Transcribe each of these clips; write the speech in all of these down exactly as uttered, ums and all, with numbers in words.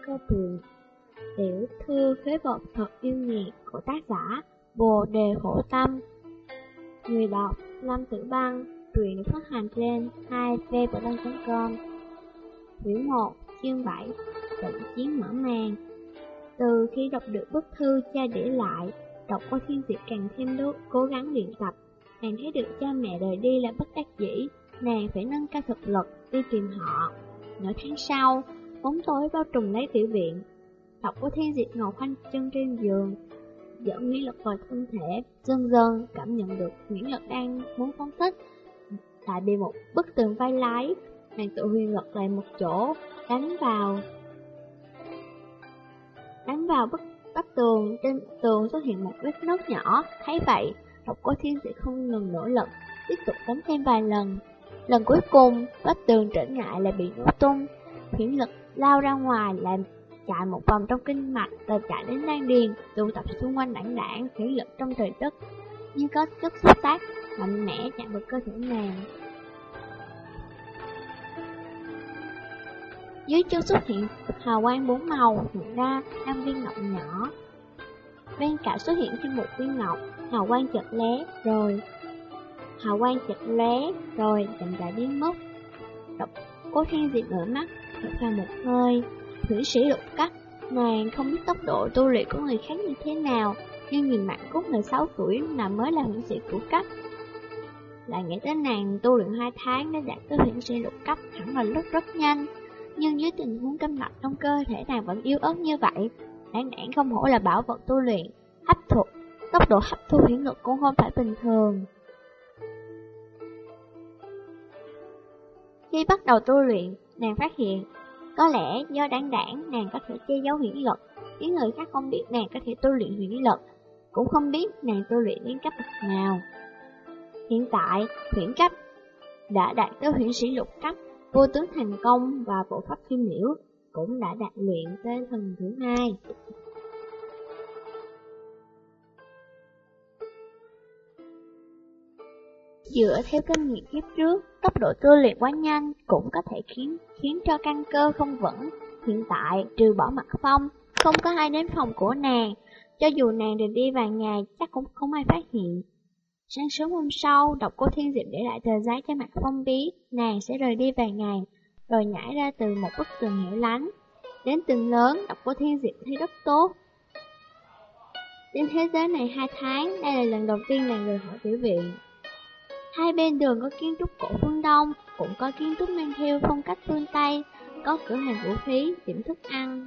cơ buồn. Tiểu thư khế vật thật yêu nghiệt của tác giả Bồ Đề Khổ Tâm. Người đọc Lâm Tử Băng. Truyện được phát hành trên hai v blog chấm com. Quyển một, chương bảy, Trận chiến mở màn. Từ khi đọc được bức thư cha để lại, Độc Cô Thiên Diệp càng thêm đốt cố gắng luyện tập. Nàng thấy được cha mẹ rời đi là bất đắc dĩ, nàng phải nâng cao thực lực đi tìm họ. Nửa tháng sau, bóng tối bao trùm lấy tiểu viện. Độc Cô Thiên Diệp ngồi khoanh chân trên giường, dẫn Nguyễn Lực vào thân thể, dần dần cảm nhận được Nguyễn Lực đang muốn phóng thích. Lại bị một bức tường vây lấy, nàng tự huyền lực lại một chỗ, đánh vào đánh vào bức bức tường. Trên tường xuất hiện một vết nứt nhỏ. Thấy vậy, Độc Cô Thiên Diệp không ngừng nỗ lực, tiếp tục đánh thêm vài lần. Lần cuối cùng, vách tường trở ngại lại bị nổ tung. Huyền lực lao ra ngoài, lại chạy một vòng trong kinh mạch, rồi chạy đến đan điền, tụ tập xung quanh đảng đảng. Huyền lực trong trời đất nhưng có chất xúc tác mạnh mẽ chạm vào cơ thể nàng. Dưới chân xuất hiện hào quang bốn màu, hiện ra năm viên ngọc nhỏ. Bên cạnh xuất hiện thêm một viên ngọc, hào quang chợt lóe, rồi hào quang chợt lóe, rồi chậm rãi biến mất. Độc Cô Thiên Diệp mở mắt, thở ra một hơi. Thủy sĩ lục cấp, nàng không biết tốc độ tu luyện của người khác như thế nào, nhưng nhìn Mạn Cúc mười sáu tuổi là mới là huyễn sĩ của cấp. Lại nghĩ tới nàng tu luyện hai tháng đã đạt tới huyễn sĩ lục cấp, hẳn là lúc rất nhanh. Nhưng dưới tình huống cân mạch trong cơ thể nàng vẫn yếu ớt như vậy, đáng đáng không hổ là bảo vật tu luyện. Hấp thụ, tốc độ hấp thu huyễn lực cũng không phải bình thường. Khi bắt đầu tu luyện, nàng phát hiện có lẽ do đáng đáng nàng có thể che giấu huyễn lực, khiến người khác không biết nàng có thể tu luyện huyễn lực, cũng không biết nàng tu luyện đến cấp bậc nào. Hiện tại, huyễn cấp đã đạt tới huyễn sĩ lục cấp, vô tướng thành công và bộ pháp phiêu miểu cũng đã đạt luyện tới phần thứ hai. Dựa theo kinh nghiệm kiếp trước, tốc độ tu luyện quá nhanh cũng có thể khiến khiến cho căn cơ không vững. Hiện tại, trừ bỏ Mặt Phong, không có ai đến phòng của nàng. Cho dù nàng rời đi vài ngày, chắc cũng không ai phát hiện. Sáng sớm hôm sau, Độc Cô Thiên Diệp để lại tờ giấy cho Mặt Phong biết nàng sẽ rời đi vài ngày, rồi nhảy ra từ một bức tường hẻo lánh. Đến tường lớn, Độc Cô Thiên Diệp thấy rất tốt. Đến thế giới này hai tháng, đây là lần đầu tiên nàng rời khỏi tiểu viện. Hai bên đường có kiến trúc cổ phương Đông, cũng có kiến trúc mang theo phong cách phương Tây, có cửa hàng vũ khí, tiệm thức ăn.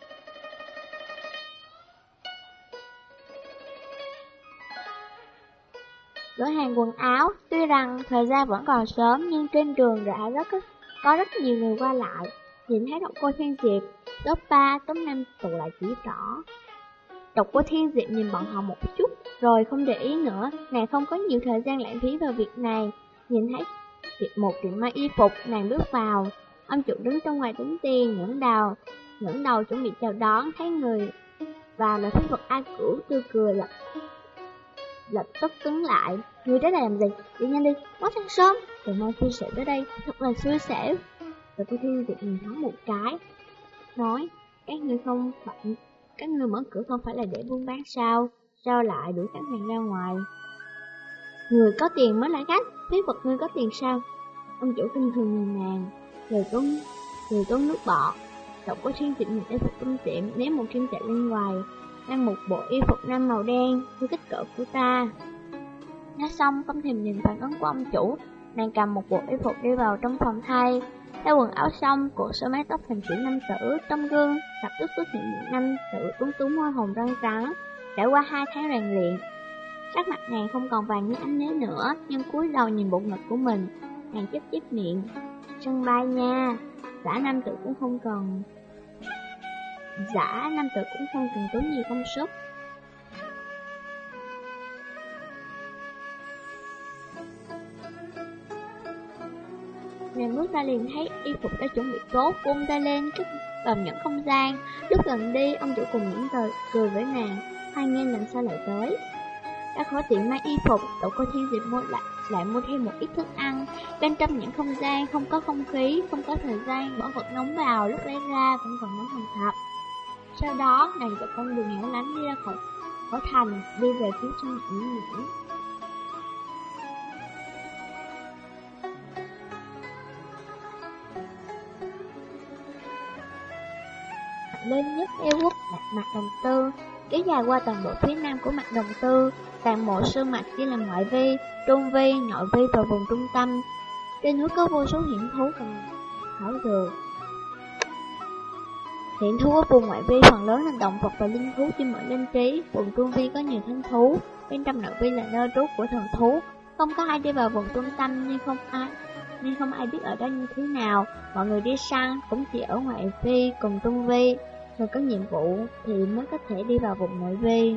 Cửa hàng quần áo, tuy rằng thời gian vẫn còn sớm nhưng trên đường đã rất có rất nhiều người qua lại. Nhìn thấy Độc Cô Thiên Diệp, top ba, top năm tụ lại chỉ rõ. Độc Cô Thiên Diệp nhìn bọn họ một chút, rồi không để ý nữa, nàng không có nhiều thời gian lãng phí vào việc này. Nhìn thấy một tiệm may y phục, nàng bước vào. Ông chủ đứng trong ngoài tính tiền, ngẩng đầu, ngẩng đầu chuẩn bị chào đón, thấy người và là phế vật A Cửu tươi cười lập lập tức cứng lại. Người tới đây làm gì? Đi nhanh đi, quá sáng sớm. Từ mai xui xẻo tới đây, thật là xui xẻo. Độc Cô Thiên Diệp nhìn hắn một cái, nói: các người không bận, các người mở cửa không phải là để buôn bán sao? Sao lại đuổi khách hàng ra ngoài? Người có tiền mới là khách, phế vật người có tiền sao? Ông chủ kinh thường nhìn nàng, lời tốn lời tốn nước bọt. Độc Cô Thiên Diệp nhìn y phục trong tiệm, ném một kim tệ lên ngoài, đang một bộ y phục nam màu đen, như kích cỡ của ta. Nói xong, không thèm nhìn phản ứng của ông chủ, nàng cầm một bộ y phục đi vào trong phòng thay. Theo quần áo xong, cổ sơ mái tóc thành kiểu nam tử, trong gương lập tức xuất hiện một nam tử tuấn tú môi hồng răng trắng. Đã qua hai tháng rèn luyện, sắc mặt nàng không còn vàng như ánh nến nữa, nhưng cúi đầu nhìn bụng ngực của mình, nàng chép chép miệng: sân bay nha, giả nam tử cũng không cần, giả nam tử cũng không cần tốn nhiều công sức. Nàng bước ra liền thấy y phục đã chuẩn bị tốt, vung tay lên cất vào nhẫn không gian. Lúc gần đi, ông chủ cùng những tờ cười với nàng: hoan nghênh lần sau lại tới. Ra khỏi tiệm may y phục, Độc Cô Thiên Diệp môi lại lại mua thêm một ít thức ăn. Bên trong những không gian không có không khí, không có thời gian, bỏ vật nóng vào, lúc lấy ra vẫn còn nóng hầm hập. Sau đó, nàng chọn con đường hẻo lánh đi ra khỏi khỏi thành, đi về phía sông Yển Nhĩ. Lên nhất eo quốc đặt mặt đồng tư, kéo dài qua toàn bộ phía nam của mặt đồng tư. Toàn bộ sơn mạch chỉ là ngoại vi, trung vi, nội vi và vùng trung tâm. Trên núi có vô số hiểm thú cần thảo dược. Hiểm thú ở vùng ngoại vi phần lớn là động vật và linh thú chuyên mở linh trí. Vùng trung vi có nhiều thanh thú, bên trong nội vi là nơi trú của thần thú. Không có ai đi vào vùng trung tâm nên không ai nên không ai biết ở đó như thế nào. Mọi người đi săn cũng chỉ ở ngoại vi cùng trung vi, người có nhiệm vụ thì mới có thể đi vào vùng nội vi.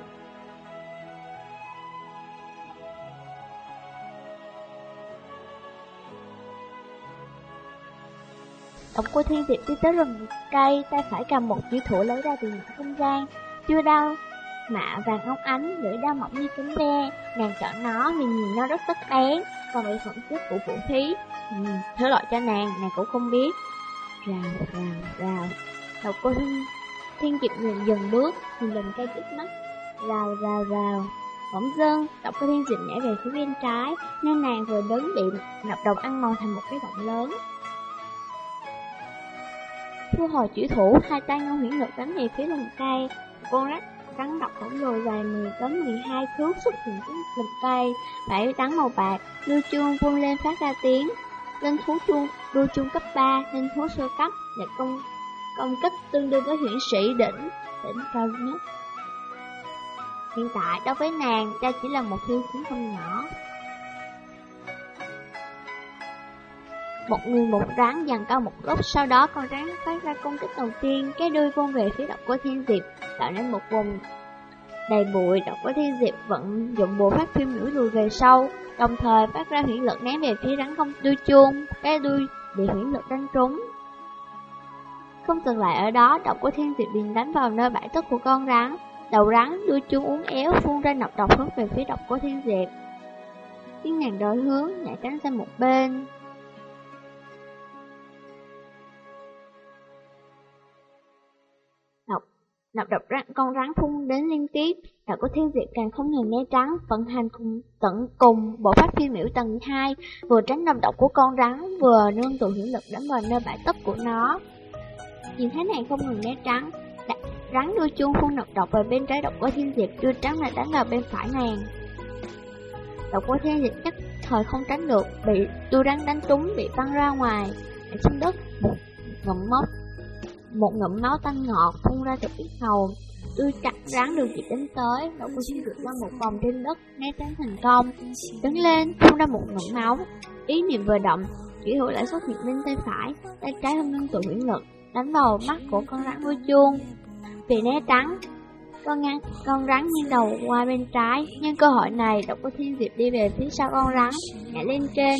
Độc Cô Thiên Diệp đi tới rừng cây, tay phải cầm một chủy thủ lấy ra từ những không gian. Chưa đau mạ vàng óng ánh, lưỡi đao mỏng như cánh ve. Nàng chọn nó vì nhìn nó rất sắc bén, còn về phẩm chất của vũ khí, ừ, thử loại cho nàng, nàng cũng không biết. Rào, rào, rào. Độc Cô Thiên, Thiên Diệp dừng dừng bước, nhìn rừng cây trước mắt. Rào, rào, rào. Bỗng dưng, Độc Cô Thiên Diệp nhảy về phía bên trái, nên nàng vừa đứng bị nọc độc ăn mòn thành một cái động lớn. Thu hồi chủy thủ, hai tay ngân huyễn lực đánh về phía lùm cây. Con rắn rắn độc khổng lồ dài mười tấn mười hai thước xuất hiện trên lùm cây, vảy rắn màu bạc, đuôi chuông vung lên phát ra tiếng. Linh thú chuông, đuôi chuông cấp ba, linh thú sơ cấp, để công công kích tương đương với huyễn sĩ đỉnh, đỉnh cao nhất. Hiện tại đối với nàng, đây chỉ là một khiêu chiến không nhỏ. Một người một rắn dần cao một lúc, sau đó con rắn phát ra công kích đầu tiên, cái đuôi vung về phía Độc Cô Thiên Diệp, tạo nên một vùng đầy bụi. Độc Cô Thiên Diệp vận dụng bộ phát phim mũi lùi về sau, đồng thời phát ra huyễn lực ném về phía rắn không đuôi chuông, cái đuôi bị huyễn lực đánh trúng. Không dừng lại ở đó, Độc Cô Thiên Diệp liền đánh vào nơi bãi tất của con rắn. Đầu rắn đuôi chuông uốn éo phun ra nọc độc hướng về phía Độc Cô Thiên Diệp. Nhưng nàng đổi hướng, nhảy tránh sang một bên. Độc, nọc độc rắn, con rắn phun đến liên tiếp. Độc Cô Thiên Diệp càng không ngừng né tránh, vận hành cùng tận cùng bộ phát phi miểu tầng hai, vừa tránh nọc độc của con rắn, vừa nương tụ hiển lực đánh vào nơi bãi tất của nó. Nhìn thấy nàng không ngừng né tránh, rắn đuôi chuông phun nọc độc vào bên trái Độc Cô Thiên Diệp, đuôi trắng lại đánh vào bên phải nàng. Độc Cô Thiên Diệp nhất thời không tránh được, bị đuôi rắn đánh trúng, bị văng ra ngoài, để xuống đất, một ngụm máu, một ngụm máu tanh ngọt phun ra từ yết hầu. Đuôi chặt rắn được dịp đánh tới, Độc Cô Thiên Diệp lăn một vòng trên đất, né tránh thành công, đứng lên phun ra một ngụm máu. Ý niệm vừa động, chủy thủ lại xuất hiện bên tay phải, tay trái không ngưng tụ huyễn lực đánh vào mắt của con rắn đuôi chuông. Vì né tránh, con ngắn, con rắn nghiêng đầu qua bên trái, nhưng cơ hội này Độc Cô Thiên Diệp đi về phía sau con rắn, nhảy lên trên.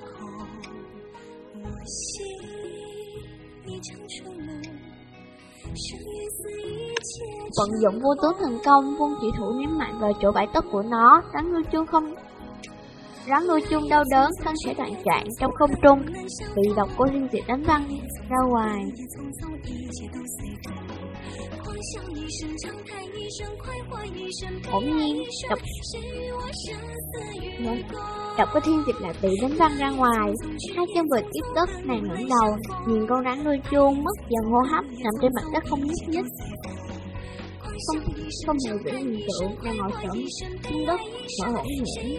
Vận dụng vô tướng thần công, vung chỉ thủ ném mạnh vào chỗ bãi tất của nó. Rắn đuôi chuông không rắn đuôi chuông đau đớn, thân thể đoạn trạng trong không trung, bị Độc Cô Thiên Diệp đánh văng ra ngoài. Bỗng nhiên, Độc Độc Cô Thiên Diệp lại bị đánh văng ra ngoài. Hai chân vừa tiếp đất, nàng ngẩng đầu, nhìn con rắn đuôi chuông mất dần hô hấp, nằm trên mặt đất không nhúc nhích. Không, không hề giữ hình tượng, nàng ngồi xổm xuống đất, thở hổn hển.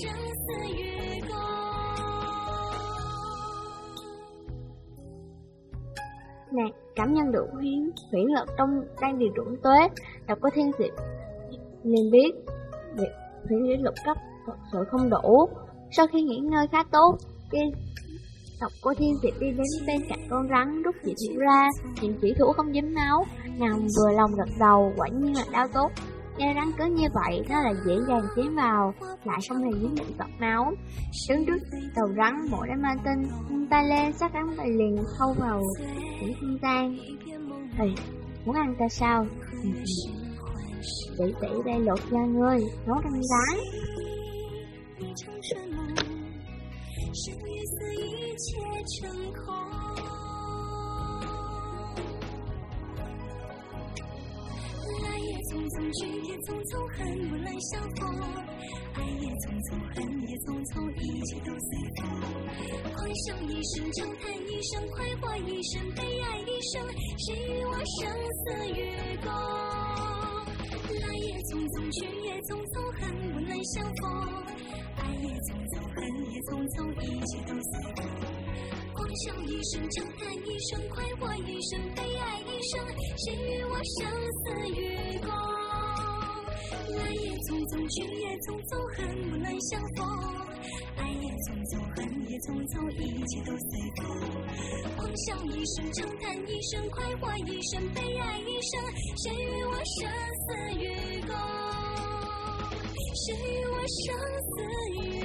Nàng cảm nhận được huyễn huyễn lực trong đang điều trũng tuế. Độc Cô Thiên Diệp liền biết việc huyễn huyễn lực cấp thật sự không đủ. Sau khi nghỉ ngơi khá tốt, đi Độc Cô Thiên Diệp đi đến bên cạnh con rắn, rút chỉ thủ ra, nhìn chỉ thủ không dính máu, nàng vừa lòng gật đầu, quả nhiên là đau tốt. Nghe rắn cứ như vậy, nó là dễ dàng chém vào, lại không hề dính một giọt máu. Đứng trước đầu rắn, mộ đám ma tinh, vung tay lên, sát rắn tay liền thâu vào những không gian. Ê, muốn ăn ta sao? Tỷ tỷ đây lột da ngươi, nấu răng rán. 生与死一切成空。来也匆匆，去也匆匆，恨不能相逢。爱也匆匆，恨也匆匆，一切都随风。狂笑一声，长叹一声，快活一生，悲哀一生，谁与我生死与共？来也匆匆，去也匆匆，恨不能相逢。爱也匆匆，恨也匆匆，一切都随风。狂笑一声，长叹一声，快活一生，悲哀一生，谁与我生死与共？来也匆匆，去也匆匆，恨不能相逢。爱也匆匆，恨也匆匆，一切都随风。狂笑一声，长叹一声，快活一生，悲哀一生，谁与我生死与共？谁与我生死与共？